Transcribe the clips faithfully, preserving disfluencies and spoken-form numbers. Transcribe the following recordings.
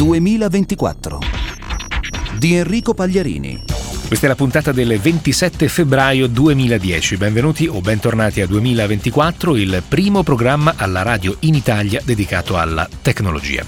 duemilaventiquattro di Enrico Pagliarini. Questa è la puntata del ventisette febbraio duemiladieci. Benvenuti o bentornati a duemilaventiquattro, il primo programma alla radio in Italia dedicato alla tecnologia.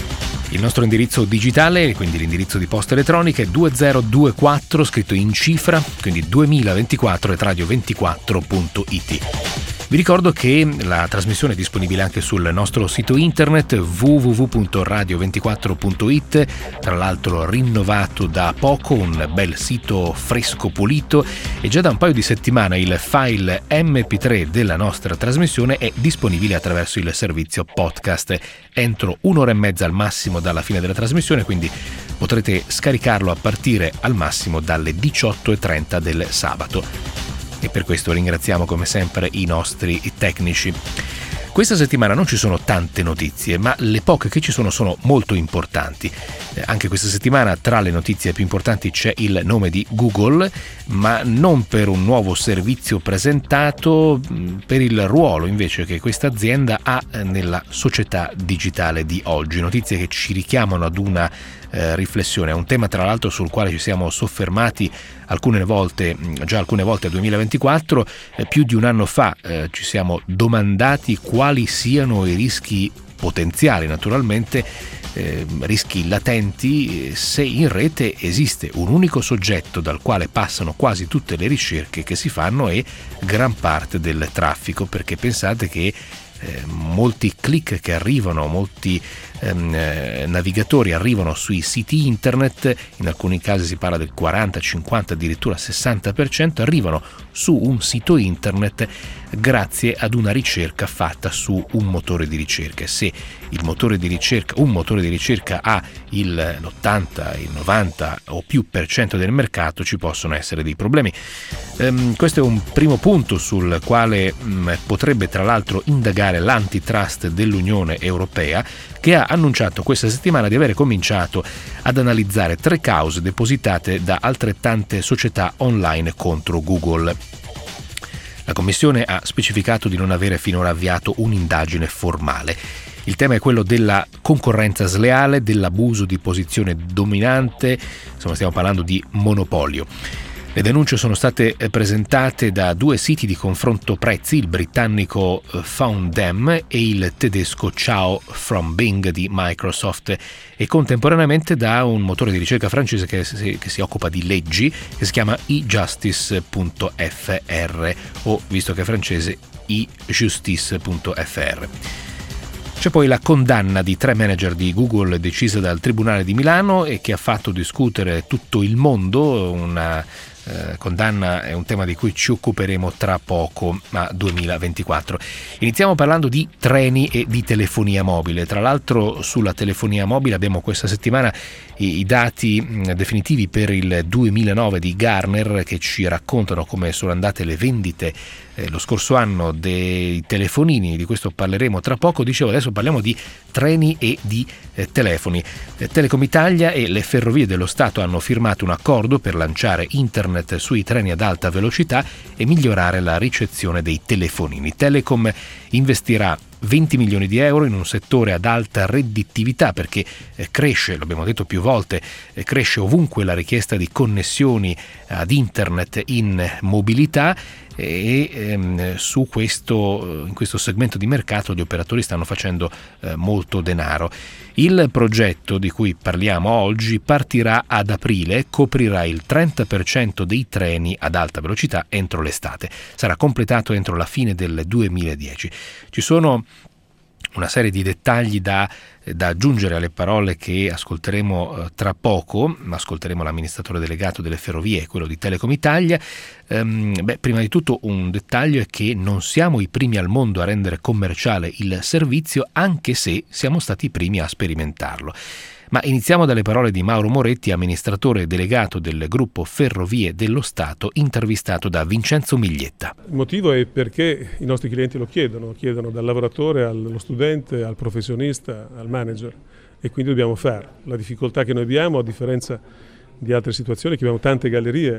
Il nostro indirizzo digitale, quindi l'indirizzo di posta elettronica, è duemilaventiquattro, scritto in cifra, quindi duemilaventiquattro at radio ventiquattro punto it. Vi ricordo che la trasmissione è disponibile anche sul nostro sito internet w w w punto radio ventiquattro punto it, tra l'altro rinnovato da poco, un bel sito fresco pulito, e già da un paio di settimane il file emme pi tre della nostra trasmissione è disponibile attraverso il servizio podcast entro un'ora e mezza al massimo dalla fine della trasmissione, quindi potrete scaricarlo a partire al massimo dalle diciotto e trenta del sabato. E per questo ringraziamo come sempre i nostri tecnici. Questa settimana non ci sono tante notizie, ma le poche che ci sono sono molto importanti. Eh, anche questa settimana tra le notizie più importanti c'è il nome di Google, ma non per un nuovo servizio presentato, per il ruolo invece che questa azienda ha nella società digitale di oggi. Notizie che ci richiamano ad una eh, riflessione, è un tema tra l'altro sul quale ci siamo soffermati alcune volte, già alcune volte nel duemilaventiquattro. Eh, più di un anno fa eh, ci siamo domandati quali siano i rischi potenziali, naturalmente eh, rischi latenti, se in rete esiste un unico soggetto dal quale passano quasi tutte le ricerche che si fanno e gran parte del traffico, perché pensate che eh, molti click che arrivano, molti ehm, eh, navigatori arrivano sui siti internet, in alcuni casi si parla del quaranta, cinquanta, addirittura sessanta per cento, arrivano su un sito internet grazie ad una ricerca fatta su un motore di ricerca. Se il motore di ricerca, un motore di ricerca ha il, l'ottanta, il novanta o più per cento del mercato, ci possono essere dei problemi. Ehm, questo è un primo punto sul quale mh, potrebbe tra l'altro indagare l'antitrust dell'Unione Europea, che ha annunciato questa settimana di avere cominciato ad analizzare tre cause depositate da altrettante società online contro Google. La Commissione ha specificato di non avere finora avviato un'indagine formale. Il tema è quello della concorrenza sleale, dell'abuso di posizione dominante, insomma stiamo parlando di monopolio. Le denunce sono state presentate da due siti di confronto prezzi, il britannico Foundem e il tedesco Ciao from Bing di Microsoft, e contemporaneamente da un motore di ricerca francese che si, che si occupa di leggi, che si chiama e justice punto effe erre, o, visto che è francese, e justice punto effe erre. C'è poi la condanna di tre manager di Google decisa dal Tribunale di Milano e che ha fatto discutere tutto il mondo. Una eh, condanna è un tema di cui ci occuperemo tra poco, a duemilaventiquattro. Iniziamo parlando di treni e di telefonia mobile. Tra l'altro sulla telefonia mobile abbiamo questa settimana i, i dati mh, definitivi per il duemilanove di Gartner, che ci raccontano come sono andate le vendite Eh, lo scorso anno dei telefonini. Di questo parleremo tra poco. Dicevo, adesso parliamo di treni e di eh, telefoni. eh, Telecom Italia e le Ferrovie dello Stato hanno firmato un accordo per lanciare internet sui treni ad alta velocità e migliorare la ricezione dei telefonini. Telecom investirà venti milioni di euro in un settore ad alta redditività, perché eh, cresce, l'abbiamo detto più volte, eh, cresce ovunque la richiesta di connessioni ad internet in mobilità, e ehm, su questo, in questo segmento di mercato gli operatori stanno facendo eh, molto denaro. Il progetto di cui parliamo oggi partirà ad aprile e coprirà il trenta per cento dei treni ad alta velocità entro l'estate. Sarà completato entro la fine del duemiladieci. Ci sono una serie di dettagli da, da aggiungere alle parole che ascolteremo eh, tra poco. Ascolteremo l'amministratore delegato delle Ferrovie e quello di Telecom Italia. Ehm, beh, prima di tutto un dettaglio è che non siamo i primi al mondo a rendere commerciale il servizio, anche se siamo stati i primi a sperimentarlo. Ma iniziamo dalle parole di Mauro Moretti, amministratore delegato del gruppo Ferrovie dello Stato, intervistato da Vincenzo Miglietta. Il motivo è perché i nostri clienti lo chiedono, lo chiedono dal lavoratore allo studente, al professionista, al manager, e quindi dobbiamo farlo. La difficoltà che noi abbiamo, a differenza di altre situazioni, che abbiamo tante gallerie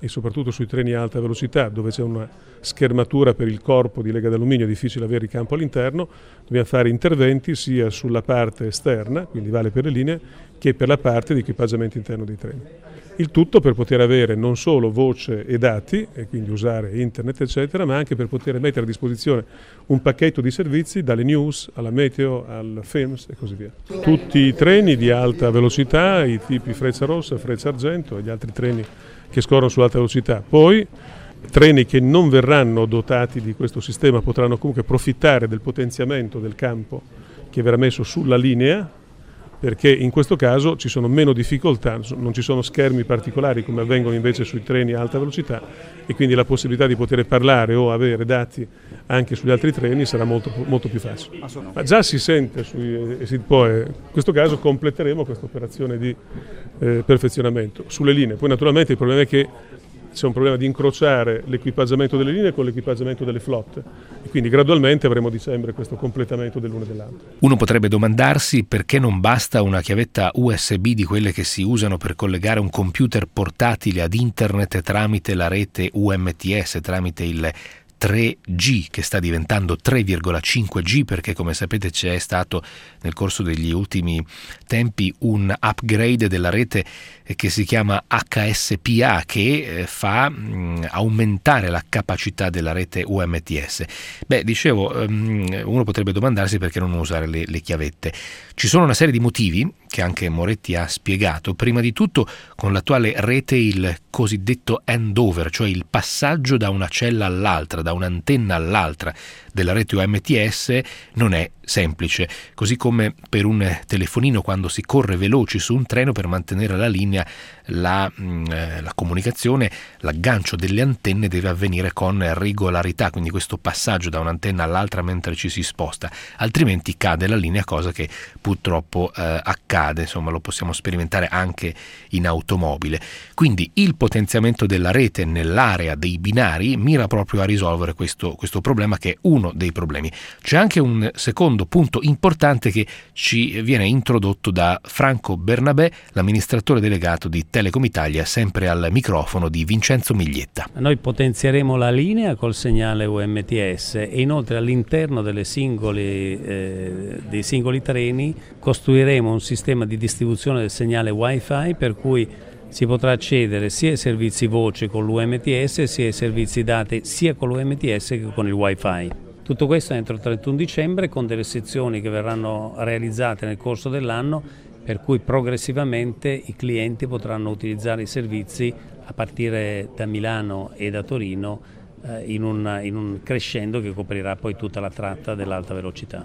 e soprattutto sui treni a alta velocità, dove c'è una schermatura per il corpo di lega d'alluminio, è difficile avere ricampo all'interno, dobbiamo fare interventi sia sulla parte esterna, quindi vale per le linee, che per la parte di equipaggiamento interno dei treni. Il tutto per poter avere non solo voce e dati, e quindi usare internet eccetera, ma anche per poter mettere a disposizione un pacchetto di servizi, dalle news alla meteo, al films e così via. Tutti i treni di alta velocità, i tipi Freccia Rossa, Freccia Argento e gli altri treni che scorrono su alta velocità. Poi treni che non verranno dotati di questo sistema potranno comunque approfittare del potenziamento del campo che verrà messo sulla linea, perché in questo caso ci sono meno difficoltà, non ci sono schermi particolari come avvengono invece sui treni a alta velocità, e quindi la possibilità di poter parlare o avere dati anche sugli altri treni sarà molto, molto più facile. Ma già si sente sui Exit Poe, in questo caso completeremo questa operazione di eh, perfezionamento sulle linee. Poi naturalmente il problema è che c'è un problema di incrociare l'equipaggiamento delle linee con l'equipaggiamento delle flotte e quindi gradualmente avremo a dicembre questo completamento dell'una e dell'altra. Uno potrebbe domandarsi perché non basta una chiavetta U S B di quelle che si usano per collegare un computer portatile ad internet tramite la rete U M T S, tramite il tre G che sta diventando tre virgola cinque G, perché come sapete c'è stato nel corso degli ultimi tempi un upgrade della rete che si chiama H S P A, che fa mh, aumentare la capacità della rete U M T S. Beh, dicevo, um, uno potrebbe domandarsi perché non usare le, le chiavette. Ci sono una serie di motivi che anche Moretti ha spiegato. Prima di tutto, con l'attuale rete il cosiddetto handover, cioè il passaggio da una cella all'altra, da un'antenna all'altra della rete U M T S non è semplice, così come per un telefonino quando si corre veloci su un treno per mantenere la linea, la, la comunicazione, l'aggancio delle antenne deve avvenire con regolarità, quindi questo passaggio da un'antenna all'altra mentre ci si sposta, altrimenti cade la linea, cosa che purtroppo eh, accade, insomma lo possiamo sperimentare anche in automobile. Quindi il potenziamento della rete nell'area dei binari mira proprio a risolvere questo, questo problema, che è uno dei problemi. C'è anche un secondo punto importante che ci viene introdotto da Franco Bernabé, l'amministratore delegato di Telecom Italia, sempre al microfono di Vincenzo Miglietta. Noi potenzieremo la linea col segnale U M T S e inoltre all'interno delle singoli, eh, dei singoli treni costruiremo un sistema di distribuzione del segnale Wi-Fi, per cui si potrà accedere sia ai servizi voce con l'U M T S sia ai servizi dati sia con l'U M T S che con il Wi-Fi. Tutto questo entro il trentuno dicembre, con delle sezioni che verranno realizzate nel corso dell'anno, per cui progressivamente i clienti potranno utilizzare i servizi a partire da Milano e da Torino eh, in, un, in un crescendo che coprirà poi tutta la tratta dell'alta velocità.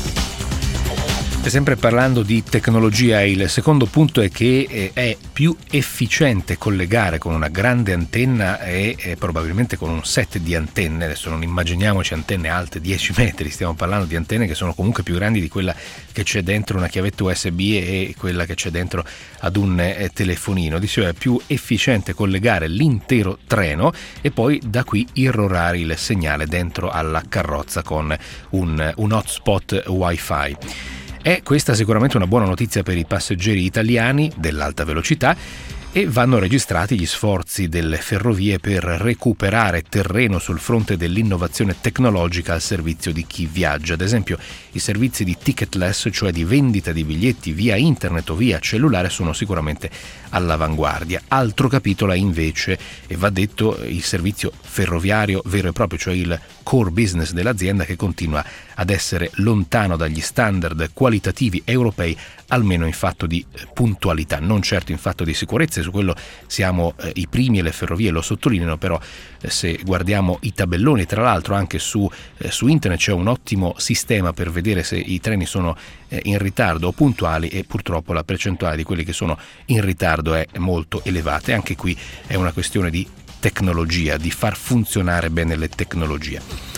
Sempre parlando di tecnologia, il secondo punto è che è più efficiente collegare con una grande antenna e, e probabilmente con un set di antenne. Adesso non immaginiamoci antenne alte dieci metri, stiamo parlando di antenne che sono comunque più grandi di quella che c'è dentro una chiavetta U S B e quella che c'è dentro ad un eh, telefonino. Dicevo, è più efficiente collegare l'intero treno e poi da qui irrorare il segnale dentro alla carrozza con un, un hotspot Wi-Fi. È questa sicuramente una buona notizia per i passeggeri italiani dell'alta velocità, e vanno registrati gli sforzi delle ferrovie per recuperare terreno sul fronte dell'innovazione tecnologica al servizio di chi viaggia. Ad esempio, i servizi di ticketless, cioè di vendita di biglietti via internet o via cellulare, sono sicuramente all'avanguardia. Altro capitolo è invece, e va detto, il servizio ferroviario vero e proprio, cioè il core business dell'azienda, che continua ad essere lontano dagli standard qualitativi europei, almeno in fatto di puntualità, non certo in fatto di sicurezza. Su quello siamo eh, i primi, e le ferrovie lo sottolineano, però eh, se guardiamo i tabelloni, tra l'altro anche su, eh, su internet c'è un ottimo sistema per vedere se i treni sono eh, in ritardo o puntuali, e purtroppo la percentuale di quelli che sono in ritardo è molto elevata. E anche qui è una questione di tecnologia, di far funzionare bene le tecnologie.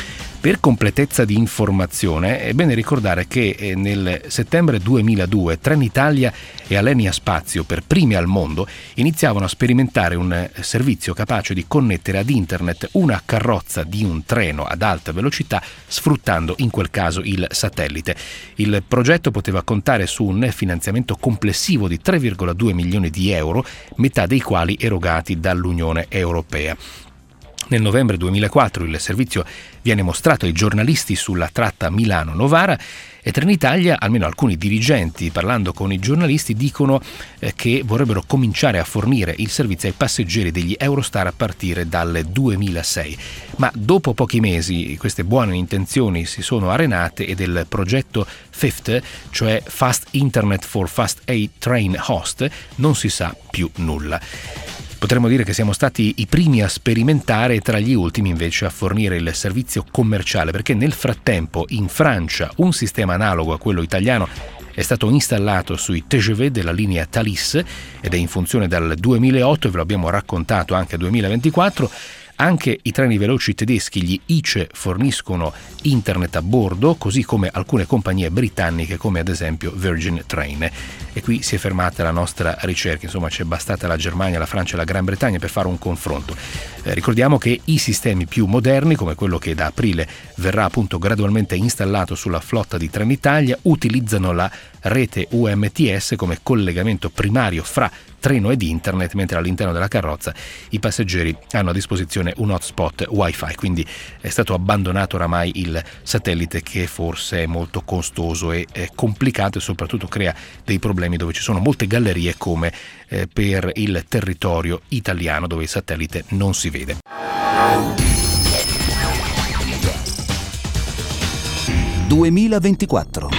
Per completezza di informazione è bene ricordare che nel settembre duemiladue Trenitalia e Alenia Spazio, per primi al mondo, iniziavano a sperimentare un servizio capace di connettere ad internet una carrozza di un treno ad alta velocità sfruttando in quel caso il satellite. Il progetto poteva contare su un finanziamento complessivo di tre virgola due milioni di euro, metà dei quali erogati dall'Unione Europea. Nel novembre duemilaquattro il servizio viene mostrato ai giornalisti sulla tratta Milano-Novara e Trenitalia, almeno alcuni dirigenti parlando con i giornalisti, dicono eh, che vorrebbero cominciare a fornire il servizio ai passeggeri degli Eurostar a partire dal duemilasei. Ma dopo pochi mesi queste buone intenzioni si sono arenate e del progetto FIFT, cioè Fast Internet for Fast A Train Host, non si sa più nulla. Potremmo dire che siamo stati i primi a sperimentare e tra gli ultimi invece a fornire il servizio commerciale, perché nel frattempo in Francia un sistema analogo a quello italiano è stato installato sui T G V della linea Thalys ed è in funzione dal duemilaotto e ve lo abbiamo raccontato anche nel duemilaventiquattro. Anche i treni veloci tedeschi, gli I C E, forniscono internet a bordo, così come alcune compagnie britanniche come ad esempio Virgin Train. E qui si è fermata la nostra ricerca, insomma c'è bastata la Germania, la Francia e la Gran Bretagna per fare un confronto. Eh, ricordiamo che i sistemi più moderni, come quello che da aprile verrà appunto gradualmente installato sulla flotta di Trenitalia, utilizzano la rete U M T S come collegamento primario fra treno ed internet, mentre all'interno della carrozza i passeggeri hanno a disposizione un hotspot Wi-Fi, quindi è stato abbandonato oramai il satellite, che forse è molto costoso e complicato e soprattutto crea dei problemi dove ci sono molte gallerie come eh, per il territorio italiano dove il satellite non si vede. duemilaventiquattro.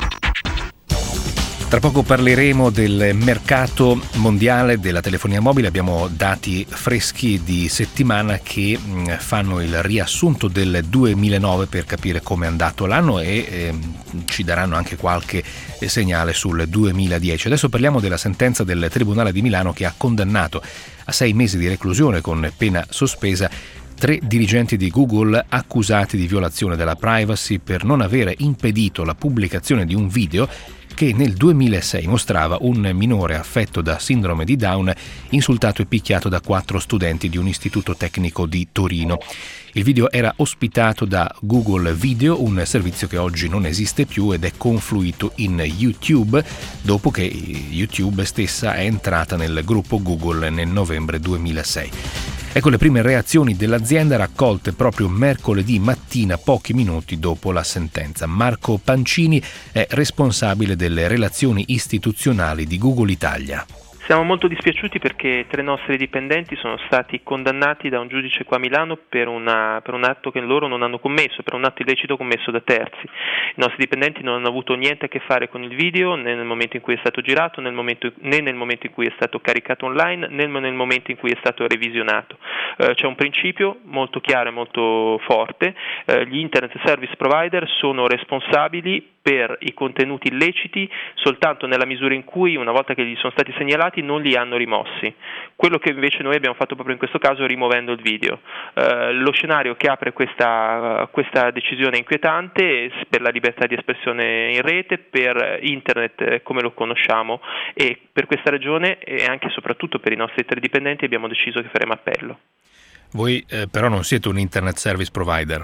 Tra poco parleremo del mercato mondiale della telefonia mobile. Abbiamo dati freschi di settimana che mh, fanno il riassunto del duemilanove per capire come è andato l'anno e eh, ci daranno anche qualche segnale sul duemiladieci. Adesso parliamo della sentenza del Tribunale di Milano che ha condannato a sei mesi di reclusione con pena sospesa tre dirigenti di Google accusati di violazione della privacy per non avere impedito la pubblicazione di un video che nel duemilasei mostrava un minore affetto da sindrome di Down insultato e picchiato da quattro studenti di un istituto tecnico di Torino. Il video era ospitato da Google Video, un servizio che oggi non esiste più ed è confluito in YouTube dopo che YouTube stessa è entrata nel gruppo Google nel novembre duemilasei. Ecco le prime reazioni dell'azienda raccolte proprio mercoledì mattina, pochi minuti dopo la sentenza. Marco Pancini è responsabile delle relazioni istituzionali di Google Italia. Siamo molto dispiaciuti perché tre nostri dipendenti sono stati condannati da un giudice qua a Milano per, una, per un atto che loro non hanno commesso, per un atto illecito commesso da terzi. I nostri dipendenti non hanno avuto niente a che fare con il video né nel momento in cui è stato girato, nel momento, né nel momento in cui è stato caricato online, né nel momento in cui è stato revisionato. Eh, c'è un principio molto chiaro e molto forte: eh, gli internet service provider sono responsabili per i contenuti illeciti soltanto nella misura in cui, una volta che gli sono stati segnalati, non li hanno rimossi. Quello che invece noi abbiamo fatto proprio in questo caso rimuovendo il video. Eh, lo scenario che apre questa, questa decisione inquietante per la libertà di espressione in rete, per internet come lo conosciamo, e per questa ragione e anche e soprattutto per i nostri tre dipendenti abbiamo deciso che faremo appello. Voi eh, però non siete un internet service provider?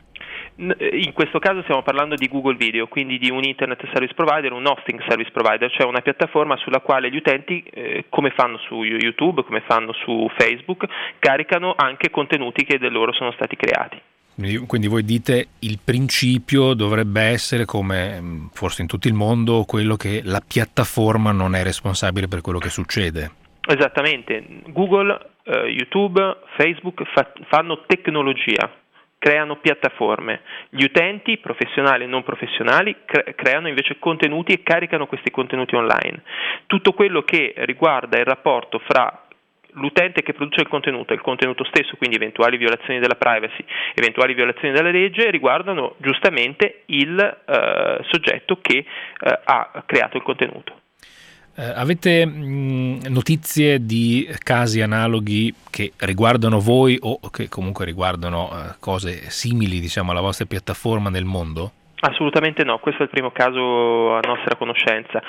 In questo caso stiamo parlando di Google Video, quindi di un internet service provider, un hosting service provider, cioè una piattaforma sulla quale gli utenti, eh, come fanno su YouTube, come fanno su Facebook, caricano anche contenuti che da loro sono stati creati. Quindi voi dite il principio dovrebbe essere, come forse in tutto il mondo, quello che la piattaforma non è responsabile per quello che succede. Esattamente, Google, eh, YouTube, Facebook fa- fanno tecnologia, creano piattaforme. Gli utenti, professionali e non professionali, cre- creano invece contenuti e caricano questi contenuti online. Tutto quello che riguarda il rapporto fra l'utente che produce il contenuto e il contenuto stesso, quindi eventuali violazioni della privacy, eventuali violazioni della legge, riguardano giustamente il eh, soggetto che eh, ha creato il contenuto. Eh, avete mh, notizie di casi analoghi che riguardano voi o che comunque riguardano eh, cose simili, diciamo, alla vostra piattaforma nel mondo? Assolutamente no, questo è il primo caso a nostra conoscenza.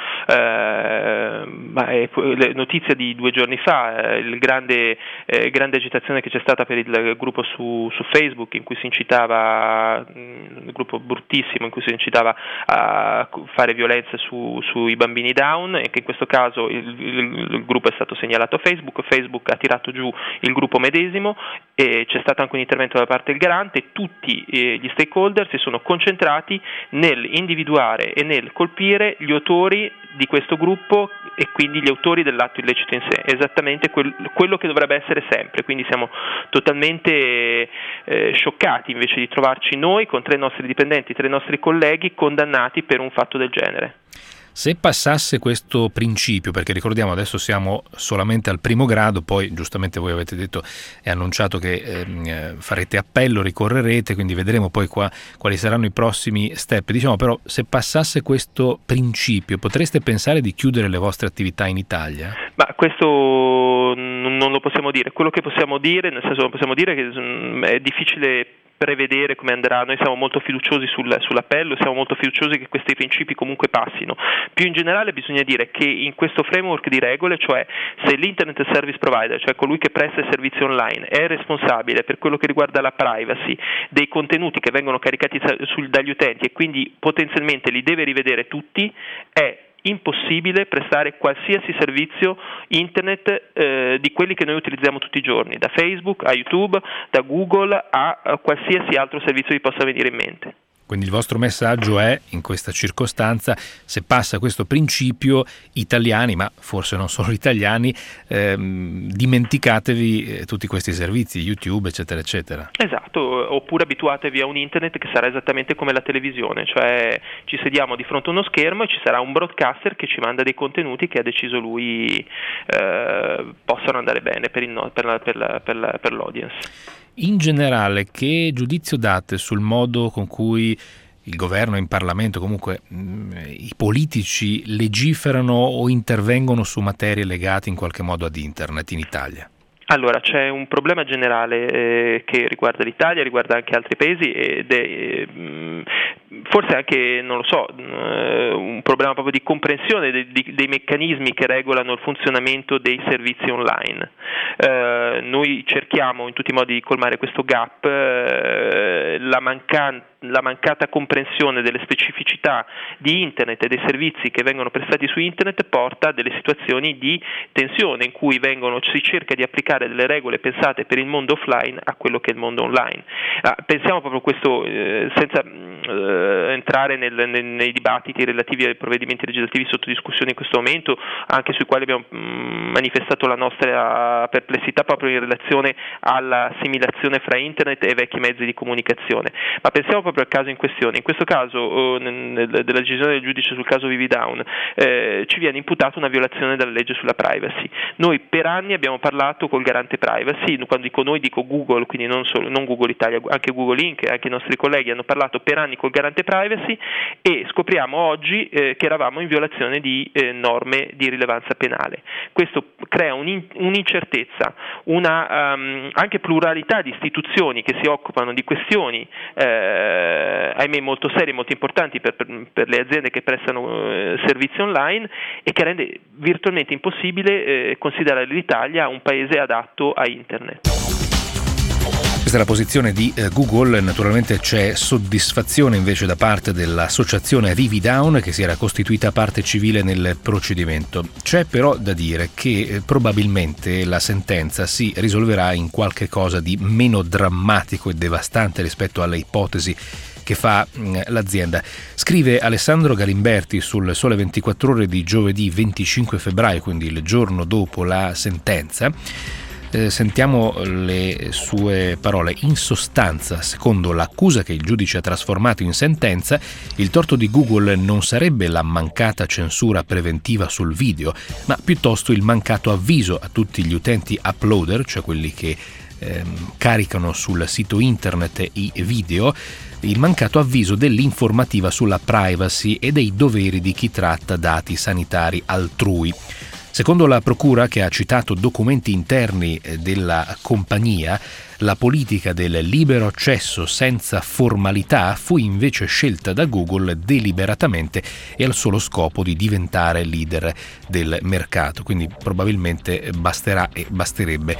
Eh, ma è, le notizie di due giorni fa, eh, il grande, eh, grande agitazione che c'è stata per il gruppo su, su Facebook in cui si incitava, un gruppo bruttissimo in cui si incitava a fare violenze su, sui bambini down, e che in questo caso il, il, il gruppo è stato segnalato a Facebook, Facebook ha tirato giù il gruppo medesimo e c'è stato anche un intervento da parte del garante. Tutti eh, gli stakeholder si sono concentrati nell'individuare e nel colpire gli autori di questo gruppo e quindi gli autori dell'atto illecito in sé, esattamente quel, quello che dovrebbe essere sempre. Quindi siamo totalmente eh, scioccati invece di trovarci noi con tre nostri dipendenti, tre nostri colleghi condannati per un fatto del genere. Se passasse questo principio, perché ricordiamo adesso siamo solamente al primo grado, poi giustamente voi avete detto e annunciato che eh, farete appello, ricorrerete, quindi vedremo poi qua quali saranno i prossimi step. Diciamo però, se passasse questo principio, potreste pensare di chiudere le vostre attività in Italia? Ma questo non lo possiamo dire. Quello che possiamo dire, nel senso, possiamo dire che è difficile prevedere come andrà. Noi siamo molto fiduciosi sul, sull'appello, siamo molto fiduciosi che questi principi comunque passino. Più in generale bisogna dire che in questo framework di regole, cioè se l'Internet Service Provider, cioè colui che presta i servizi online, è responsabile per quello che riguarda la privacy dei contenuti che vengono caricati sul, dagli utenti e quindi potenzialmente li deve rivedere tutti, è impossibile prestare qualsiasi servizio internet eh, di quelli che noi utilizziamo tutti i giorni, da Facebook a YouTube, da Google a, a qualsiasi altro servizio vi possa venire in mente. Quindi il vostro messaggio è, in questa circostanza, se passa questo principio, italiani, ma forse non solo italiani, ehm, dimenticatevi eh, tutti questi servizi, YouTube, eccetera, eccetera. Esatto, oppure abituatevi a un internet che sarà esattamente come la televisione, cioè ci sediamo di fronte a uno schermo e ci sarà un broadcaster che ci manda dei contenuti che ha deciso lui eh, possano andare bene per, il no, per, la, per, la, per, la, per l'audience. In generale, che giudizio date sul modo con cui il governo in Parlamento, comunque mh, i politici legiferano o intervengono su materie legate in qualche modo ad internet in Italia? Allora, c'è un problema generale eh, che riguarda l'Italia, riguarda anche altri paesi ed è eh, forse anche, non lo so, eh, un problema proprio di comprensione dei, dei, dei meccanismi che regolano il funzionamento dei servizi online. Eh, noi cerchiamo in tutti i modi di colmare questo gap, eh, la mancanza la mancata comprensione delle specificità di internet e dei servizi che vengono prestati su internet porta a delle situazioni di tensione in cui vengono, si cerca di applicare delle regole pensate per il mondo offline a quello che è il mondo online. Ah, pensiamo proprio questo eh, senza eh, entrare nel, nel, nei dibattiti relativi ai provvedimenti legislativi sotto discussione in questo momento, anche sui quali abbiamo mh, manifestato la nostra perplessità proprio in relazione all'assimilazione fra internet e vecchi mezzi di comunicazione, ma pensiamo proprio al caso in questione. In questo caso, eh, nel, della decisione del giudice sul caso Vivi Down, eh, ci viene imputata una violazione della legge sulla privacy. Noi per anni abbiamo parlato col garante privacy, quando dico noi dico Google, quindi non solo non Google Italia, anche Google Inc, anche i nostri colleghi hanno parlato per anni col garante privacy e scopriamo oggi eh, che eravamo in violazione di eh, norme di rilevanza penale. Questo crea un, un'incertezza, una um, anche pluralità di istituzioni che si occupano di questioni eh, ahimè molto serie, molto importanti per, per, per le aziende che prestano eh, servizi online e che rende virtualmente impossibile eh, considerare l'Italia un paese adatto a internet. Questa è la posizione di eh, Google. Naturalmente c'è soddisfazione invece da parte dell'associazione Vivi Down, che si era costituita parte civile nel procedimento. C'è però da dire che eh, probabilmente la sentenza si risolverà in qualche cosa di meno drammatico e devastante rispetto alle ipotesi che fa mh, l'azienda. Scrive Alessandro Galimberti sul Sole ventiquattro Ore di giovedì venticinque febbraio, quindi il giorno dopo la sentenza. Eh, sentiamo le sue parole. In sostanza, secondo l'accusa che il giudice ha trasformato in sentenza, il torto di Google non sarebbe la mancata censura preventiva sul video, ma piuttosto il mancato avviso a tutti gli utenti uploader, cioè quelli che ehm, caricano sul sito internet i video, il mancato avviso dell'informativa sulla privacy e dei doveri di chi tratta dati sanitari altrui. Secondo la procura, che ha citato documenti interni della compagnia, la politica del libero accesso senza formalità fu invece scelta da Google deliberatamente e al solo scopo di diventare leader del mercato. Quindi probabilmente basterà e basterebbe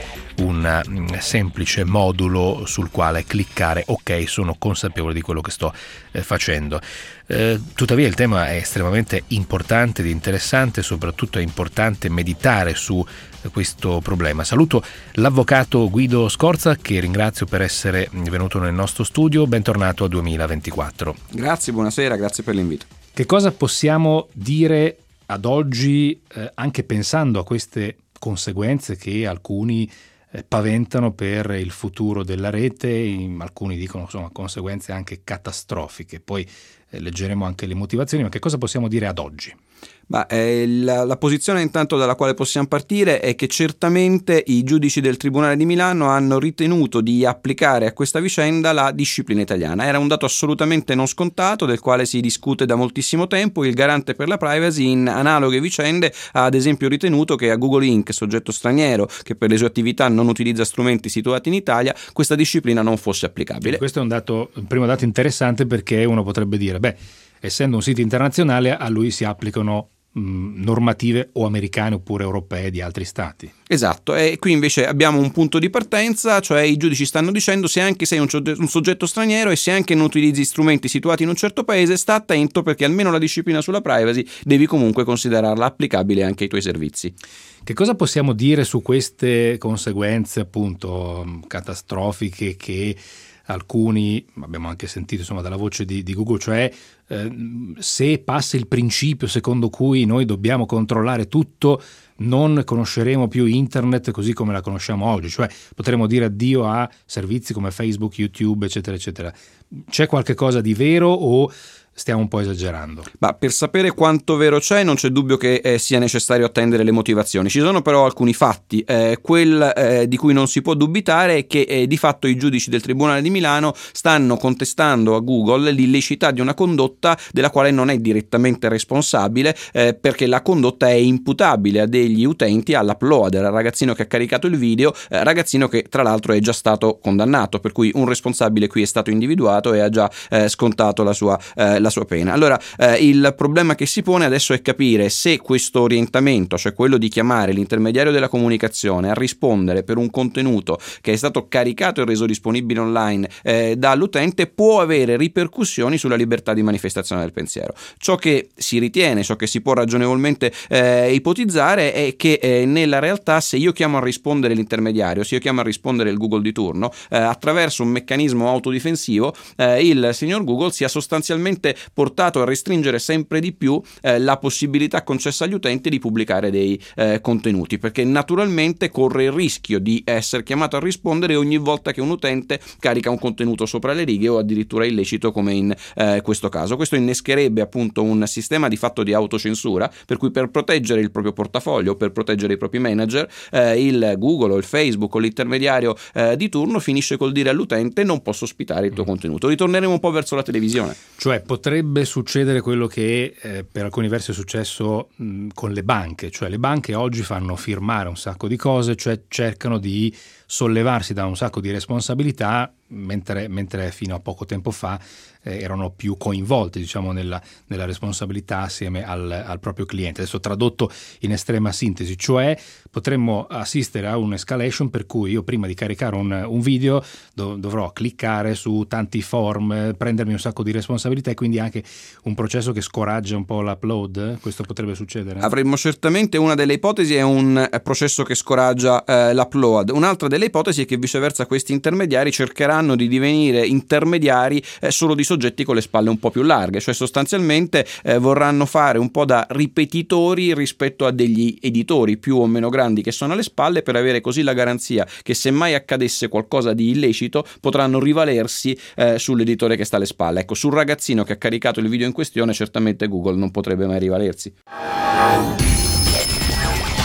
un semplice modulo sul quale cliccare ok, sono consapevole di quello che sto eh, facendo. Eh, tuttavia il tema è estremamente importante ed interessante, soprattutto è importante meditare su questo problema. Saluto l'avvocato Guido Scorza, che ringrazio per essere venuto nel nostro studio. Bentornato a duemilaventiquattro. Grazie, buonasera, grazie per l'invito. Che cosa possiamo dire ad oggi, eh, anche pensando a queste conseguenze che alcuni eh, paventano per il futuro della rete, in, alcuni dicono insomma conseguenze anche catastrofiche, poi eh, leggeremo anche le motivazioni, ma che cosa possiamo dire ad oggi? Ma, eh, la, la posizione intanto dalla quale possiamo partire è che certamente i giudici del Tribunale di Milano hanno ritenuto di applicare a questa vicenda la disciplina italiana. Era un dato assolutamente non scontato, del quale si discute da moltissimo tempo. Il garante per la privacy in analoghe vicende ha ad esempio ritenuto che a Google Incorporated, soggetto straniero che per le sue attività non utilizza strumenti situati in Italia, questa disciplina non fosse applicabile. Questo è un dato, un primo dato interessante, perché uno potrebbe dire, beh, essendo un sito internazionale a lui si applicano normative o americane oppure europee di altri stati. Esatto, e qui invece abbiamo un punto di partenza, cioè i giudici stanno dicendo: se anche sei un, un soggetto straniero e se anche non utilizzi strumenti situati in un certo paese, sta attento, perché almeno la disciplina sulla privacy devi comunque considerarla applicabile anche ai tuoi servizi. Che cosa possiamo dire su queste conseguenze appunto catastrofiche che alcuni, abbiamo anche sentito insomma dalla voce di, di Google, cioè eh, se passa il principio secondo cui noi dobbiamo controllare tutto, non conosceremo più internet così come la conosciamo oggi, cioè potremo dire addio a servizi come Facebook, YouTube, eccetera eccetera. C'è qualche cosa di vero o stiamo un po' esagerando? Ma per sapere quanto vero c'è non c'è dubbio che eh, sia necessario attendere le motivazioni. Ci sono però alcuni fatti. Eh, quel eh, di cui non si può dubitare è che eh, di fatto i giudici del Tribunale di Milano stanno contestando a Google l'illecità di una condotta della quale non è direttamente responsabile, eh, perché la condotta è imputabile a degli utenti, all'uploader, al ragazzino che ha caricato il video, eh, ragazzino che tra l'altro è già stato condannato, per cui un responsabile qui è stato individuato e ha già eh, scontato la sua eh, la sua pena. Allora eh, il problema che si pone adesso è capire se questo orientamento, cioè quello di chiamare l'intermediario della comunicazione a rispondere per un contenuto che è stato caricato e reso disponibile online eh, dall'utente, può avere ripercussioni sulla libertà di manifestazione del pensiero. Ciò che si ritiene, ciò che si può ragionevolmente eh, ipotizzare è che eh, nella realtà, se io chiamo a rispondere l'intermediario, se io chiamo a rispondere il Google di turno, eh, attraverso un meccanismo autodifensivo, eh, il signor Google sia sostanzialmente portato a restringere sempre di più eh, la possibilità concessa agli utenti di pubblicare dei eh, contenuti, perché naturalmente corre il rischio di essere chiamato a rispondere ogni volta che un utente carica un contenuto sopra le righe o addirittura illecito, come in eh, questo caso. Questo innescherebbe appunto un sistema di fatto di autocensura, per cui per proteggere il proprio portafoglio, per proteggere i propri manager, eh, il Google o il Facebook o l'intermediario eh, di turno finisce col dire all'utente: non posso ospitare il tuo contenuto. Ritorneremo un po' verso la televisione. Cioè potrebbe succedere quello che eh, per alcuni versi è successo mh, con le banche, cioè le banche oggi fanno firmare un sacco di cose, cioè cercano di sollevarsi da un sacco di responsabilità, mentre, mentre fino a poco tempo fa eh, erano più coinvolte, diciamo, nella, nella responsabilità assieme al, al proprio cliente. Adesso tradotto in estrema sintesi, cioè potremmo assistere a un'escalation per cui io prima di caricare un, un video dov- dovrò cliccare su tanti form, prendermi un sacco di responsabilità, e quindi anche un processo che scoraggia un po' l'upload. Questo potrebbe succedere? Avremmo certamente, una delle ipotesi è un processo che scoraggia eh, l'upload. Un'altra delle ipotesi è che viceversa questi intermediari cercheranno di divenire intermediari eh, solo di soggetti con le spalle un po' più larghe, cioè sostanzialmente eh, vorranno fare un po' da ripetitori rispetto a degli editori più o meno grandi che sono alle spalle, per avere così la garanzia che se mai accadesse qualcosa di illecito potranno rivalersi eh, sull'editore che sta alle spalle. Ecco, sul ragazzino che ha caricato il video in questione certamente Google non potrebbe mai rivalersi.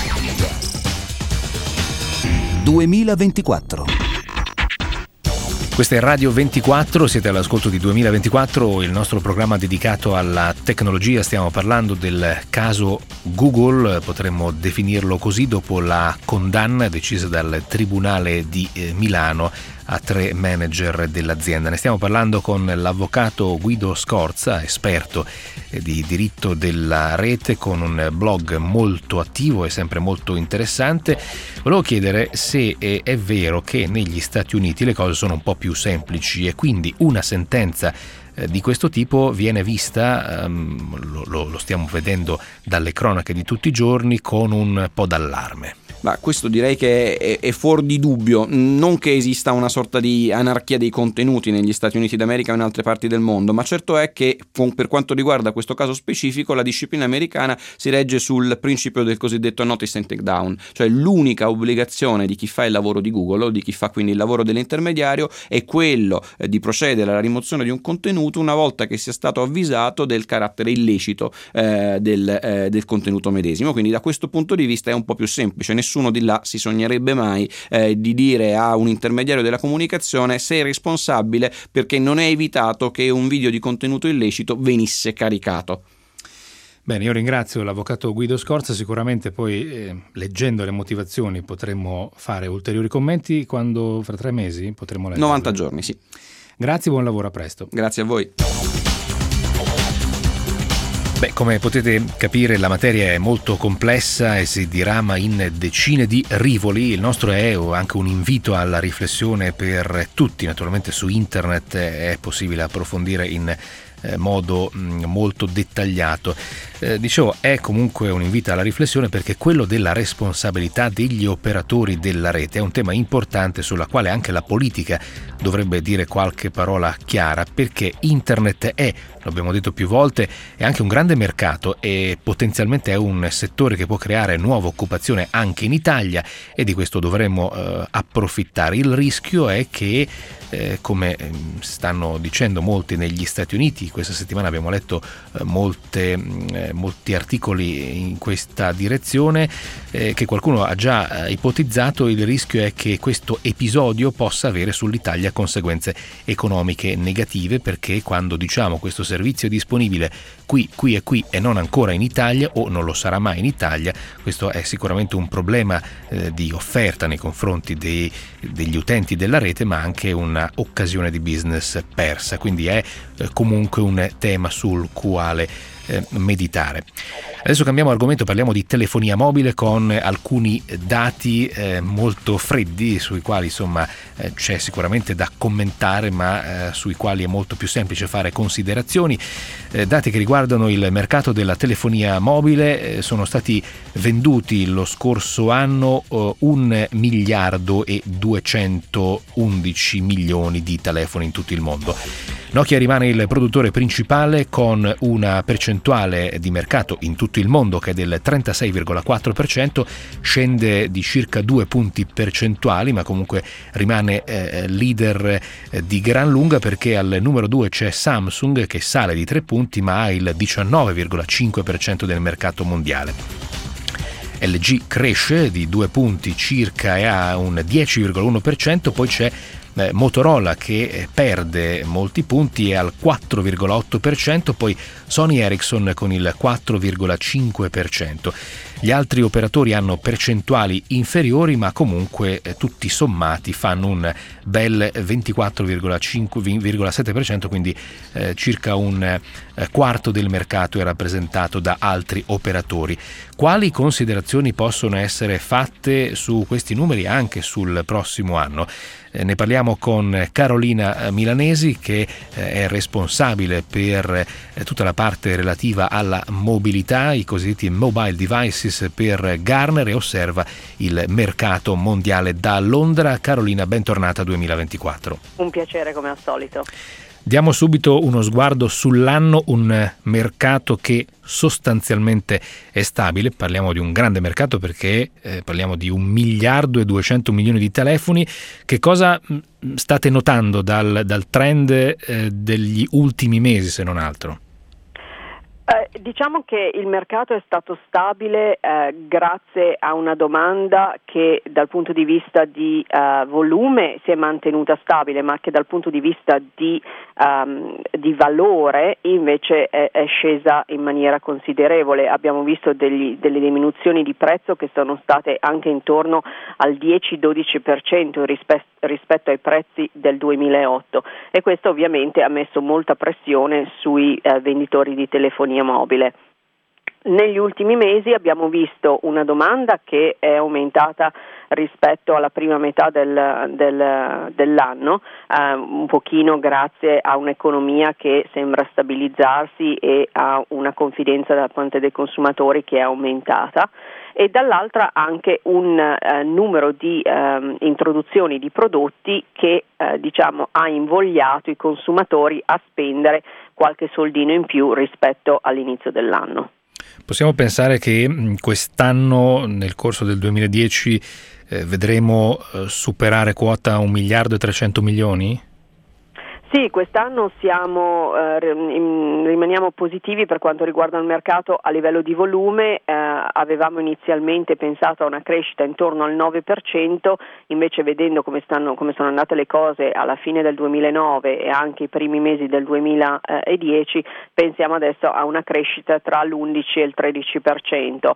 duemilaventiquattro. Questa è Radio ventiquattro, siete all'ascolto di duemilaventiquattro, il nostro programma dedicato alla tecnologia. Stiamo parlando del caso Google, potremmo definirlo così, dopo la condanna decisa dal Tribunale di Milano a tre manager dell'azienda. Ne stiamo parlando con l'avvocato Guido Scorza, esperto di diritto della rete, con un blog molto attivo e sempre molto interessante. Volevo chiedere se è vero che negli Stati Uniti le cose sono un po' più semplici e quindi una sentenza di questo tipo viene vista, um, lo, lo stiamo vedendo dalle cronache di tutti i giorni, con un po' d'allarme. Ma questo direi che è, è fuori di dubbio, non che esista una sorta di anarchia dei contenuti negli Stati Uniti d'America o in altre parti del mondo, ma certo è che per quanto riguarda questo caso specifico la disciplina americana si regge sul principio del cosiddetto notice and take down, cioè l'unica obbligazione di chi fa il lavoro di Google o di chi fa quindi il lavoro dell'intermediario è quello eh, di procedere alla rimozione di un contenuto una volta che sia stato avvisato del carattere illecito eh, del, eh, del contenuto medesimo. Quindi da questo punto di vista è un po' più semplice. Nessuno Nessuno di là si sognerebbe mai eh, di dire a un intermediario della comunicazione: sei responsabile perché non hai evitato che un video di contenuto illecito venisse caricato. Bene, io ringrazio l'avvocato Guido Scorza. Sicuramente poi eh, leggendo le motivazioni potremmo fare ulteriori commenti quando fra tre mesi potremmo leggere. novanta giorni, sì. Grazie, buon lavoro, a presto. Grazie a voi. Beh, come potete capire la materia è molto complessa e si dirama in decine di rivoli. Il nostro è anche un invito alla riflessione per tutti. Naturalmente su internet è possibile approfondire in modo molto dettagliato. Eh, dicevo, è comunque un invito alla riflessione perché quello della responsabilità degli operatori della rete è un tema importante sulla quale anche la politica dovrebbe dire qualche parola chiara, perché internet è, lo abbiamo detto più volte, è anche un grande mercato e potenzialmente è un settore che può creare nuova occupazione anche in Italia e di questo dovremmo eh, approfittare. Il rischio è che Eh, come stanno dicendo molti negli Stati Uniti, questa settimana abbiamo letto eh, molte, eh, molti articoli in questa direzione, eh, che qualcuno ha già eh, ipotizzato. Il rischio è che questo episodio possa avere sull'Italia conseguenze economiche negative, perché quando diciamo questo servizio è disponibile qui, qui e qui e non ancora in Italia, o non lo sarà mai in Italia, questo è sicuramente un problema eh, di offerta nei confronti dei, degli utenti della rete, ma anche una occasione di business persa. Quindi è eh, comunque un tema sul quale eh, meditare. Adesso cambiamo argomento, parliamo di telefonia mobile con alcuni dati eh, molto freddi sui quali insomma eh, c'è sicuramente da commentare, ma eh, sui quali è molto più semplice fare considerazioni. Eh, dati che riguardano il mercato della telefonia mobile. Eh, sono stati venduti lo scorso anno eh, un miliardo e duecentoundici milioni di telefoni in tutto il mondo. Nokia rimane il produttore principale con una percentuale di mercato in tutto il mondo che è del trentasei virgola quattro per cento, scende di circa due punti percentuali, ma comunque rimane eh, leader eh, di gran lunga, perché al numero due c'è Samsung che sale di tre punti ma ha il diciannove virgola cinque per cento del mercato mondiale. L G cresce di due punti circa e ha un dieci virgola uno per cento, poi c'è Motorola che perde molti punti e al quattro virgola otto per cento, poi Sony Ericsson con il quattro virgola cinque per cento. Gli altri operatori hanno percentuali inferiori, ma comunque eh, tutti sommati fanno un bel ventiquattro virgola sette per cento, quindi eh, circa un eh, quarto del mercato è rappresentato da altri operatori. Quali considerazioni possono essere fatte su questi numeri anche sul prossimo anno? Eh, ne parliamo con Carolina Milanesi, che eh, è responsabile per eh, tutta la parte relativa alla mobilità, i cosiddetti mobile devices per Gartner, e osserva il mercato mondiale da Londra. Carolina, bentornata a duemilaventiquattro. Un piacere come al solito. Diamo subito uno sguardo sull'anno, un mercato che sostanzialmente è stabile. Parliamo di un grande mercato perché eh, parliamo di un miliardo e duecento milioni di telefoni. Che cosa state notando dal, dal trend eh, degli ultimi mesi, se non altro? Eh, diciamo che il mercato è stato stabile eh, grazie a una domanda che dal punto di vista di eh, volume si è mantenuta stabile, ma che dal punto di vista di, um, di valore invece è, è scesa in maniera considerevole. Abbiamo visto degli, delle diminuzioni di prezzo che sono state anche intorno al dieci dodici per cento rispetto rispetto ai prezzi del duemilaotto, e questo ovviamente ha messo molta pressione sui eh, venditori di telefonia mobile. Negli ultimi mesi abbiamo visto una domanda che è aumentata rispetto alla prima metà del, del, dell'anno, eh, un pochino grazie a un'economia che sembra stabilizzarsi e a una confidenza da parte dei consumatori che è aumentata, e dall'altra anche un eh, numero di eh, introduzioni di prodotti che eh, diciamo ha invogliato i consumatori a spendere qualche soldino in più rispetto all'inizio dell'anno. Possiamo pensare che quest'anno, nel corso del duemiladieci, eh, vedremo eh, superare quota un miliardo e trecento milioni? Sì, quest'anno siamo, eh, rimaniamo positivi per quanto riguarda il mercato a livello di volume. Eh, avevamo inizialmente pensato a una crescita intorno al nove per cento, invece vedendo come, stanno, come sono andate le cose alla fine del duemilanove e anche i primi mesi del duemiladieci, pensiamo adesso a una crescita tra l'undici e il tredici per cento.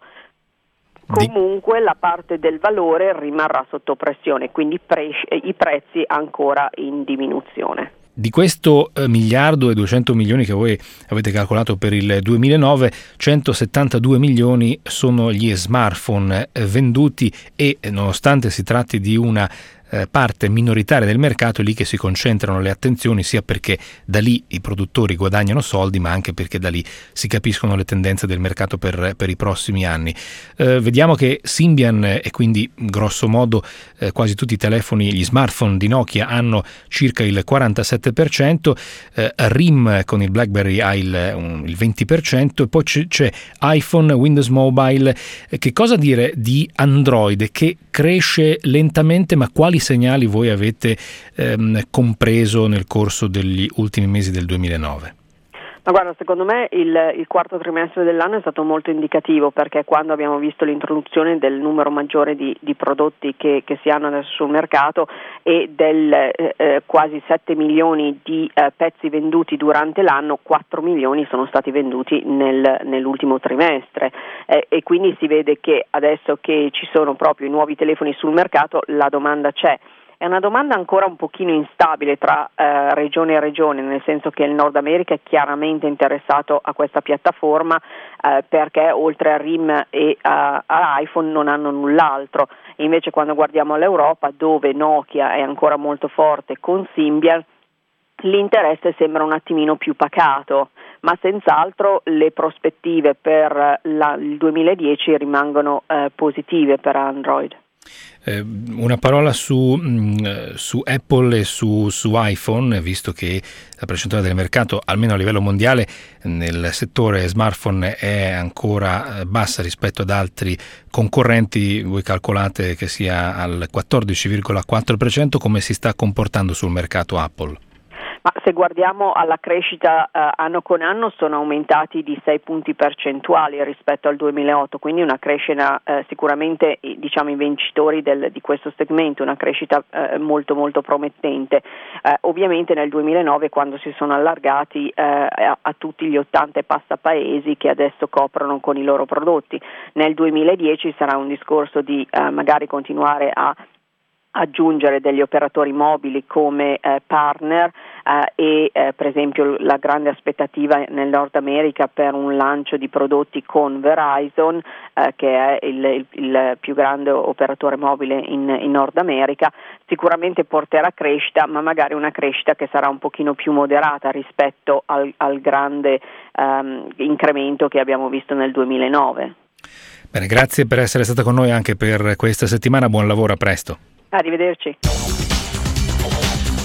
Comunque la parte del valore rimarrà sotto pressione, quindi pre- i prezzi ancora in diminuzione. Di questo eh, miliardo e duecento milioni che voi avete calcolato per il duemilanove, centosettantadue milioni sono gli smartphone eh, venduti e eh, nonostante si tratti di una eh, parte minoritaria del mercato, è lì che si concentrano le attenzioni, sia perché da lì i produttori guadagnano soldi, ma anche perché da lì si capiscono le tendenze del mercato per, per i prossimi anni. Eh, vediamo che Symbian e quindi grosso modo eh, quasi tutti i telefoni, gli smartphone di Nokia hanno circa il quarantasette per cento, eh, R I M con il BlackBerry ha il, un, il venti per cento, e poi c'è, c'è iPhone, Windows Mobile. Eh, che cosa dire di Android che cresce lentamente, ma quali segnali voi avete ehm, compreso nel corso degli ultimi mesi del duemilanove? Ma guarda, secondo me il, il quarto trimestre dell'anno è stato molto indicativo, perché quando abbiamo visto l'introduzione del numero maggiore di, di prodotti che, che si hanno adesso sul mercato e del eh, quasi sette milioni di eh, pezzi venduti durante l'anno, quattro milioni sono stati venduti nel, nell'ultimo trimestre, eh, e quindi si vede che adesso che ci sono proprio i nuovi telefoni sul mercato la domanda c'è. È una domanda ancora un pochino instabile tra eh, regione e regione, nel senso che il Nord America è chiaramente interessato a questa piattaforma eh, perché oltre a R I M e a, a iPhone non hanno null'altro. E invece quando guardiamo all'Europa, dove Nokia è ancora molto forte con Symbian, l'interesse sembra un attimino più pacato, ma senz'altro le prospettive per la, il duemiladieci rimangono eh, positive per Android. Eh, una parola su, mh, su Apple e su, su iPhone, visto che la percentuale del mercato, almeno a livello mondiale, nel settore smartphone è ancora bassa rispetto ad altri concorrenti. Voi calcolate che sia al quattordici virgola quattro per cento. Come si sta comportando sul mercato Apple? Ma se guardiamo alla crescita eh, anno con anno sono aumentati di sei punti percentuali rispetto al duemilaotto, quindi una crescita eh, sicuramente diciamo i vincitori del, di questo segmento, una crescita eh, molto molto promettente. Eh, ovviamente nel duemilanove, quando si sono allargati eh, a, a tutti gli ottanta e passa paesi che adesso coprono con i loro prodotti, nel duemiladieci sarà un discorso di eh, magari continuare a aggiungere degli operatori mobili come eh, partner eh, e eh, per esempio la grande aspettativa nel Nord America per un lancio di prodotti con Verizon eh, che è il, il, il più grande operatore mobile in, in Nord America, sicuramente porterà crescita, ma magari una crescita che sarà un pochino più moderata rispetto al, al grande um, incremento che abbiamo visto nel duemilanove. Bene, grazie per essere stata con noi anche per questa settimana, buon lavoro, a presto. Arrivederci.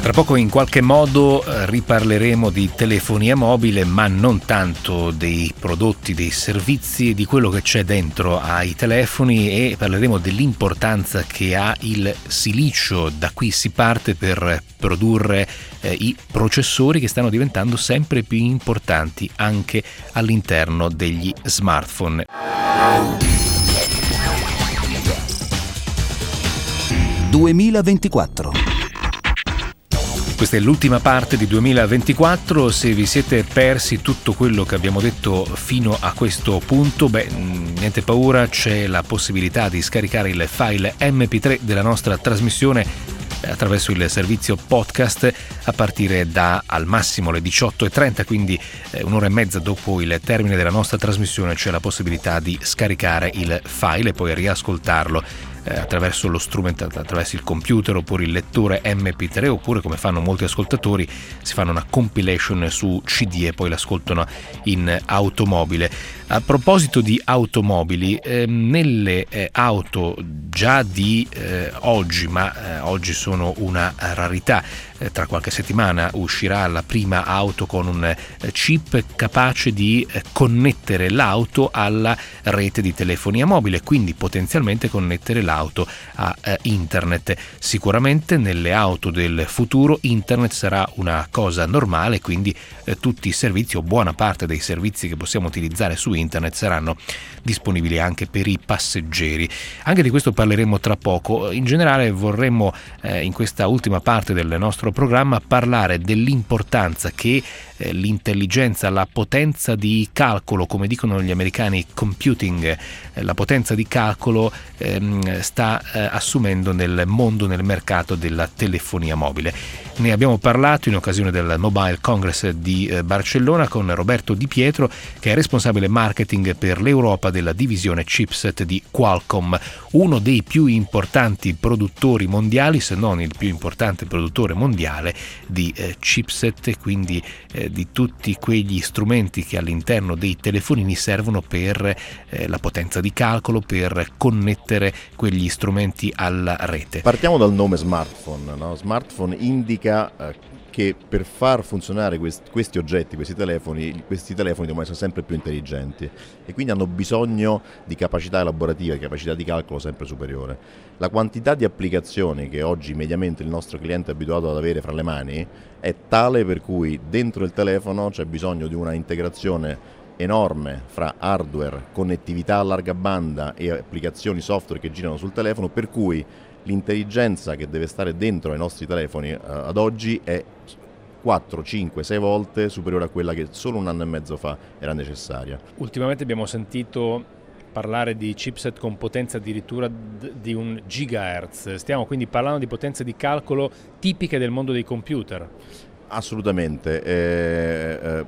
Tra poco in qualche modo riparleremo di telefonia mobile, ma non tanto dei prodotti, dei servizi e di quello che c'è dentro ai telefoni, e parleremo dell'importanza che ha il silicio. Da qui si parte per produrre eh, i processori che stanno diventando sempre più importanti anche all'interno degli smartphone. duemilaventiquattro. Questa è l'ultima parte di duemilaventiquattro. Se vi siete persi tutto quello che abbiamo detto fino a questo punto, beh, niente paura, c'è la possibilità di scaricare il file emme pi tre della nostra trasmissione attraverso il servizio podcast a partire da al massimo le diciotto e trenta, quindi eh, un'ora e mezza dopo il termine della nostra trasmissione c'è la possibilità di scaricare il file e poi riascoltarlo eh, attraverso lo strumento, attraverso il computer oppure il lettore emme pi tre, oppure, come fanno molti ascoltatori, si fanno una compilation su ci di e poi l'ascoltano in automobile. A proposito di automobili, eh, nelle eh, auto già di eh, oggi, ma eh, oggi sono una rarità, eh, tra qualche settimana uscirà la prima auto con un eh, chip capace di eh, connettere l'auto alla rete di telefonia mobile, quindi potenzialmente connettere l'auto a eh, internet. Sicuramente nelle auto del futuro internet sarà una cosa normale, quindi eh, tutti i servizi o buona parte dei servizi che possiamo utilizzare su internet saranno disponibili anche per i passeggeri. Anche di questo parleremo tra poco. In generale vorremmo eh, in questa ultima parte del nostro programma parlare dell'importanza che eh, l'intelligenza, la potenza di calcolo, come dicono gli americani computing, eh, la potenza di calcolo ehm, sta eh, assumendo nel mondo, nel mercato della telefonia mobile. Ne abbiamo parlato in occasione del Mobile Congress di eh, Barcellona con Roberto Di Pietro, che è responsabile marketing per l'Europa della divisione chipset di Qualcomm, uno dei più importanti produttori mondiali, se non il più importante produttore mondiale di eh, chipset, e quindi eh, di tutti quegli strumenti che all'interno dei telefonini servono per eh, la potenza di calcolo, per connettere quegli strumenti alla rete. Partiamo dal nome smartphone, no? Smartphone indica eh, che per far funzionare quest- questi oggetti, questi telefoni, questi telefoni devono essere sempre più intelligenti e quindi hanno bisogno di capacità elaborativa, di capacità di calcolo sempre superiore. La quantità di applicazioni che oggi mediamente il nostro cliente è abituato ad avere fra le mani è tale per cui dentro il telefono c'è bisogno di una integrazione enorme fra hardware, connettività a larga banda e applicazioni software che girano sul telefono, per cui l'intelligenza che deve stare dentro ai nostri telefoni eh, ad oggi è quattro, cinque, sei volte superiore a quella che solo un anno e mezzo fa era necessaria. Ultimamente abbiamo sentito parlare di chipset con potenza addirittura d- di un gigahertz. Stiamo quindi parlando di potenze di calcolo tipiche del mondo dei computer. Assolutamente. Eh, eh,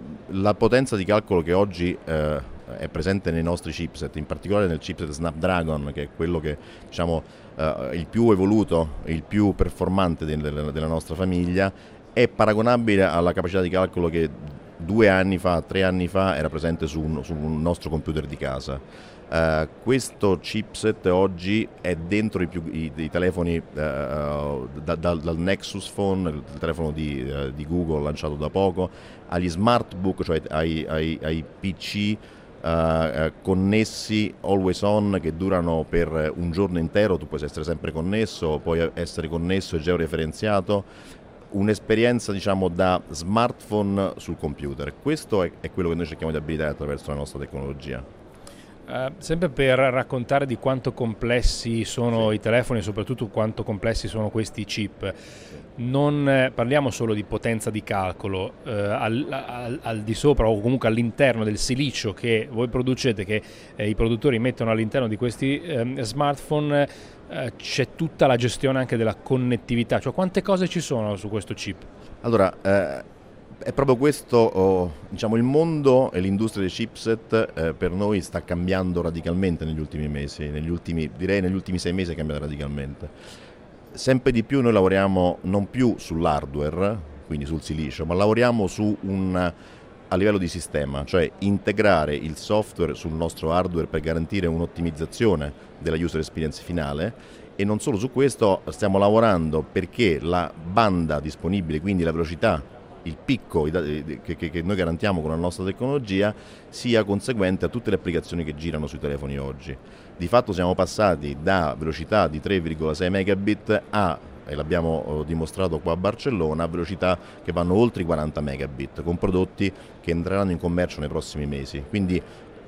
la potenza di calcolo che oggi eh, è presente nei nostri chipset, in particolare nel chipset Snapdragon, che è quello che diciamo eh, il più evoluto, il più performante del, della nostra famiglia, è paragonabile alla capacità di calcolo che due anni fa, tre anni fa era presente su un, su un nostro computer di casa. Uh, questo chipset oggi è dentro i, più, i, i telefoni uh, da, da, dal Nexus Phone, il telefono di, uh, di Google lanciato da poco, agli smartbook, cioè ai, ai, ai pi ci uh, uh, connessi always on, che durano per un giorno intero. Tu puoi essere sempre connesso, puoi essere connesso e georeferenziato. Un'esperienza diciamo da smartphone sul computer. Questo è, è quello che noi cerchiamo di abilitare attraverso la nostra tecnologia. Uh, sempre per raccontare di quanto complessi sono sì. i telefoni e soprattutto quanto complessi sono questi chip, non eh, parliamo solo di potenza di calcolo, eh, al, al, al di sopra o comunque all'interno del silicio che voi producete, che eh, i produttori mettono all'interno di questi eh, smartphone, eh, c'è tutta la gestione anche della connettività, cioè quante cose ci sono su questo chip? Allora, eh... è proprio questo, oh, diciamo, il mondo e l'industria dei chipset eh, per noi sta cambiando radicalmente negli ultimi mesi, negli ultimi, direi negli ultimi sei mesi è cambiato radicalmente. Sempre di più noi lavoriamo non più sull'hardware, quindi sul silicio, ma lavoriamo su un, a livello di sistema, cioè integrare il software sul nostro hardware per garantire un'ottimizzazione della user experience finale e non solo su questo, stiamo lavorando perché la banda disponibile, quindi la velocità, il picco che, che, che noi garantiamo con la nostra tecnologia, sia conseguente a tutte le applicazioni che girano sui telefoni oggi. Di fatto siamo passati da velocità di tre virgola sei megabit a, e l'abbiamo dimostrato qua a Barcellona, a velocità che vanno oltre i quaranta megabit, con prodotti che entreranno in commercio nei prossimi mesi. Quindi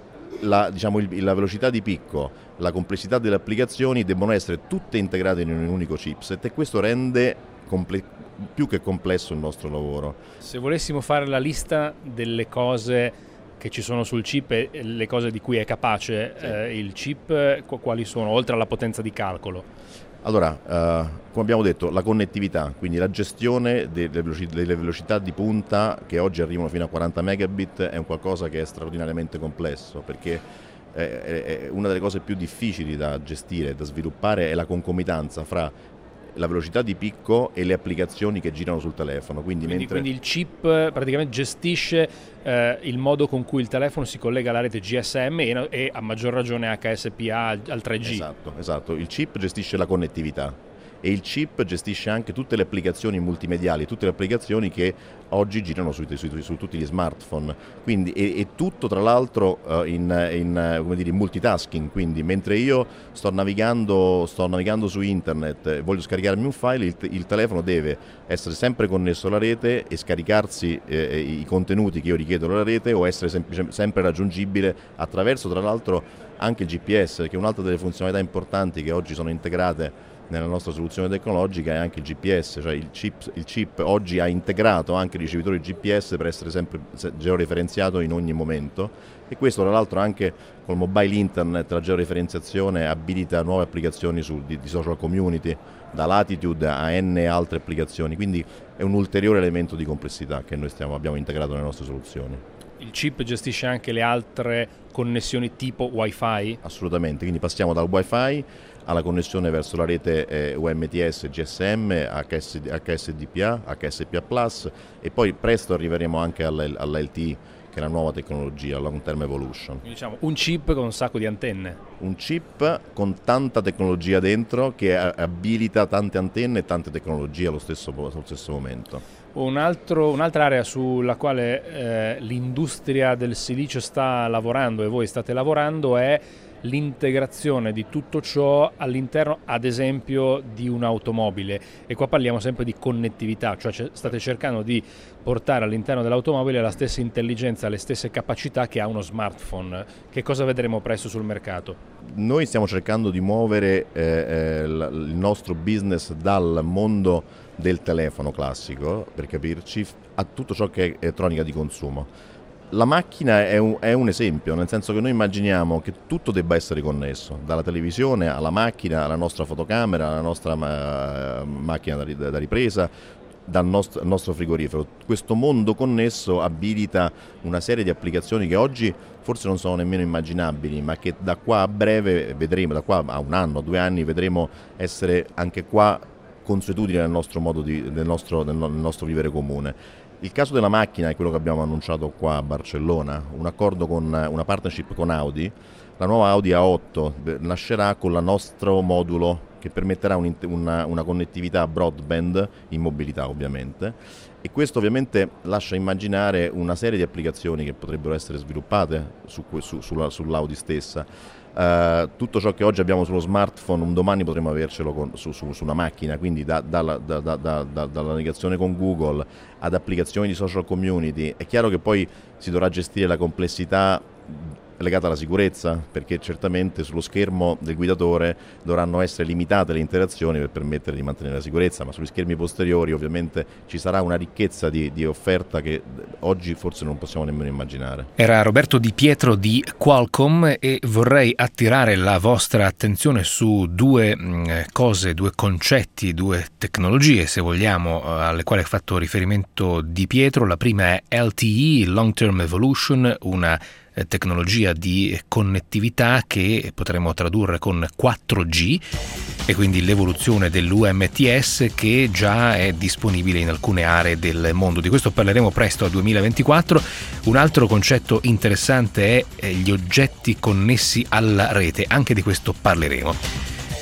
la, diciamo, il, la velocità di picco, la complessità delle applicazioni debbono essere tutte integrate in un unico chipset, e questo rende comple- più che complesso il nostro lavoro. Se volessimo fare la lista delle cose che ci sono sul chip e le cose di cui è capace sì. eh, il chip, quali sono, oltre alla potenza di calcolo? Allora, eh, come abbiamo detto, la connettività, quindi la gestione delle velocità, delle velocità di punta che oggi arrivano fino a quaranta megabit è un qualcosa che è straordinariamente complesso, perché è, è una delle cose più difficili da gestire, da sviluppare, è la concomitanza fra la velocità di picco e le applicazioni che girano sul telefono. Quindi, quindi, mentre... quindi il chip praticamente gestisce eh, il modo con cui il telefono si collega alla rete G S M e, e a maggior ragione H S P A al tre G. Esatto, esatto, il chip gestisce la connettività e il chip gestisce anche tutte le applicazioni multimediali, tutte le applicazioni che oggi girano su, su, su tutti gli smartphone. Quindi è, è tutto tra l'altro uh, in, in, come dire, in multitasking, quindi mentre io sto navigando, sto navigando su internet e voglio scaricarmi un file, il, il telefono deve essere sempre connesso alla rete e scaricarsi eh, i contenuti che io richiedo alla rete, o essere semplice, sempre raggiungibile attraverso tra l'altro anche il G P S, che è un'altra delle funzionalità importanti che oggi sono integrate nella nostra soluzione tecnologica, è anche il G P S, cioè il chip, il chip oggi ha integrato anche i ricevitori G P S per essere sempre georeferenziato in ogni momento, e questo tra l'altro anche col mobile internet, la georeferenziazione abilita nuove applicazioni su, di, di social community, da Latitude a N altre applicazioni, quindi è un ulteriore elemento di complessità che noi stiamo, abbiamo integrato nelle nostre soluzioni. Il chip gestisce anche le altre connessioni tipo Wi-Fi? Assolutamente, quindi passiamo dal Wi-Fi alla connessione verso la rete eh, U M T S, G S M, H S D P A, H S P A plus, e poi presto arriveremo anche all'L T E, che è la nuova tecnologia, Long Term Evolution. Quindi diciamo un chip con un sacco di antenne. Un chip con tanta tecnologia dentro che abilita tante antenne e tante tecnologie allo stesso, allo stesso momento. Un altro, un'altra area sulla quale eh, l'industria del silicio sta lavorando e voi state lavorando è l'integrazione di tutto ciò all'interno, ad esempio, di un'automobile, e qua parliamo sempre di connettività, cioè state cercando di portare all'interno dell'automobile la stessa intelligenza, le stesse capacità che ha uno smartphone. Che cosa vedremo presto sul mercato? Noi stiamo cercando di muovere eh, eh, il nostro business dal mondo del telefono classico, per capirci, a tutto ciò che è elettronica di consumo. La macchina è un, è un esempio, nel senso che noi immaginiamo che tutto debba essere connesso, dalla televisione alla macchina, alla nostra fotocamera, alla nostra ma- macchina da, da ripresa, dal nostro, nostro frigorifero. Questo mondo connesso abilita una serie di applicazioni che oggi forse non sono nemmeno immaginabili, ma che da qua a breve vedremo, da qua a un anno, due anni vedremo essere anche qua consuetudine nel nostro modo di, del nostro, del nostro vivere comune. Il caso della macchina è quello che abbiamo annunciato qua a Barcellona, un accordo con una partnership con Audi. La nuova Audi A otto nascerà con il nostro modulo che permetterà un, una, una connettività broadband in mobilità, ovviamente, e questo ovviamente lascia immaginare una serie di applicazioni che potrebbero essere sviluppate su, su, sulla, sull'Audi stessa. Uh, tutto ciò che oggi abbiamo sullo smartphone un domani potremo avercelo con, su, su, su una macchina, quindi da, da, da, da, da, da, dalla navigazione con Google ad applicazioni di social community. È chiaro che poi si dovrà gestire la complessità legata alla sicurezza, perché certamente sullo schermo del guidatore dovranno essere limitate le interazioni per permettere di mantenere la sicurezza, ma sugli schermi posteriori ovviamente ci sarà una ricchezza di, di offerta che oggi forse non possiamo nemmeno immaginare. Era Roberto Di Pietro di Qualcomm, e vorrei attirare la vostra attenzione su due mh, cose, due concetti, due tecnologie, se vogliamo, alle quali ha fatto riferimento Di Pietro. La prima è L T E, Long Term Evolution, una tecnologia di connettività che potremmo tradurre con quattro G, e quindi l'evoluzione dell'U M T S che già è disponibile in alcune aree del mondo. Di questo parleremo presto al duemilaventiquattro. Un altro concetto interessante è gli oggetti connessi alla rete, anche di questo parleremo.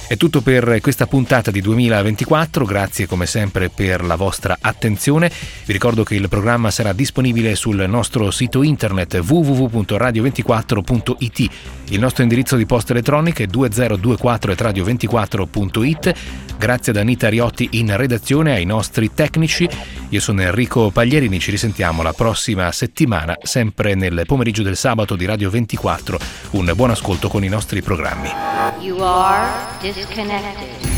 È tutto per questa puntata di duemilaventiquattro, grazie come sempre per la vostra attenzione. Vi ricordo che il programma sarà disponibile sul nostro sito internet w w w punto radio ventiquattro punto i t. Il nostro indirizzo di posta elettronica è duemila ventiquattro at radio ventiquattro punto i t. Grazie ad Anita Riotti in redazione, ai nostri tecnici. Io sono Enrico Paglierini, ci risentiamo la prossima settimana, sempre nel pomeriggio del sabato di Radio ventiquattro. Un buon ascolto con i nostri programmi. You are disconnected.